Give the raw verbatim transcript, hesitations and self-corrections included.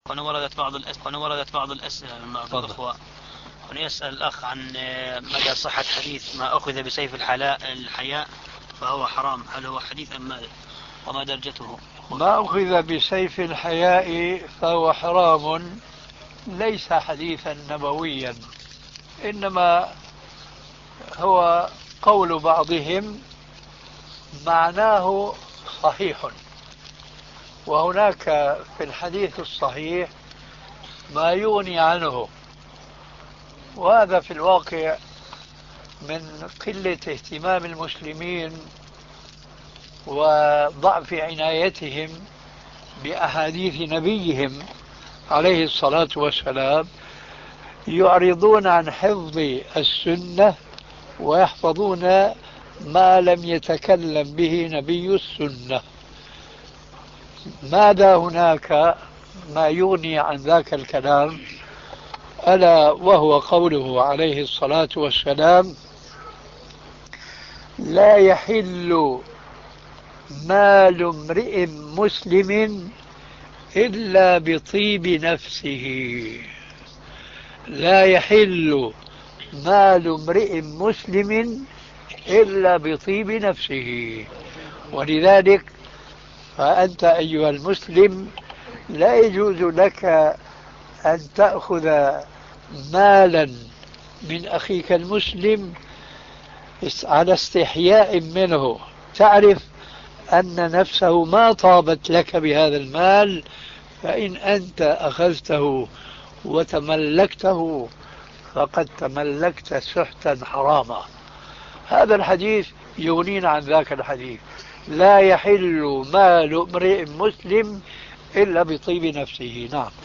هنا وردت بعض الأسئلة هنا وردت بعض الأسئلة من بعض الأخوة. هنا يسأل الأخ عن مدى صحة حديث ما أخذ بسيف الحلاء الحياء فهو حرام، هل هو حديث أم ماذا؟ وما درجته؟ ما أخذ بسيف الحياء فهو حرام ليس حديثا نبويا، إنما هو قول بعضهم معناه صحيح، وهناك في الحديث الصحيح ما يغني عنه، وهذا في الواقع من قلة اهتمام المسلمين وضعف عنايتهم بأحاديث نبيهم عليه الصلاة والسلام، يعرضون عن حفظ السنة ويحفظون ما لم يتكلم به نبي السنة. ماذا هناك ما يغني عن ذاك الكلام، ألا وهو قوله عليه الصلاة والسلام: لا يحل مال امرئ مسلم إلا بطيب نفسه. لا يحل مال امرئ مسلم إلا بطيب نفسه. ولذلك فأنت أيها المسلم لا يجوز لك أن تأخذ مالا من أخيك المسلم على استحياء منه، تعرف أن نفسه ما طابت لك بهذا المال، فإن أنت أخذته وتملكته فقد تملكت سحتا حراما. هذا الحديث يغنينا عن ذاك الحديث: لا يحل مال امرئ مسلم إلا بطيب نفسه. نعم.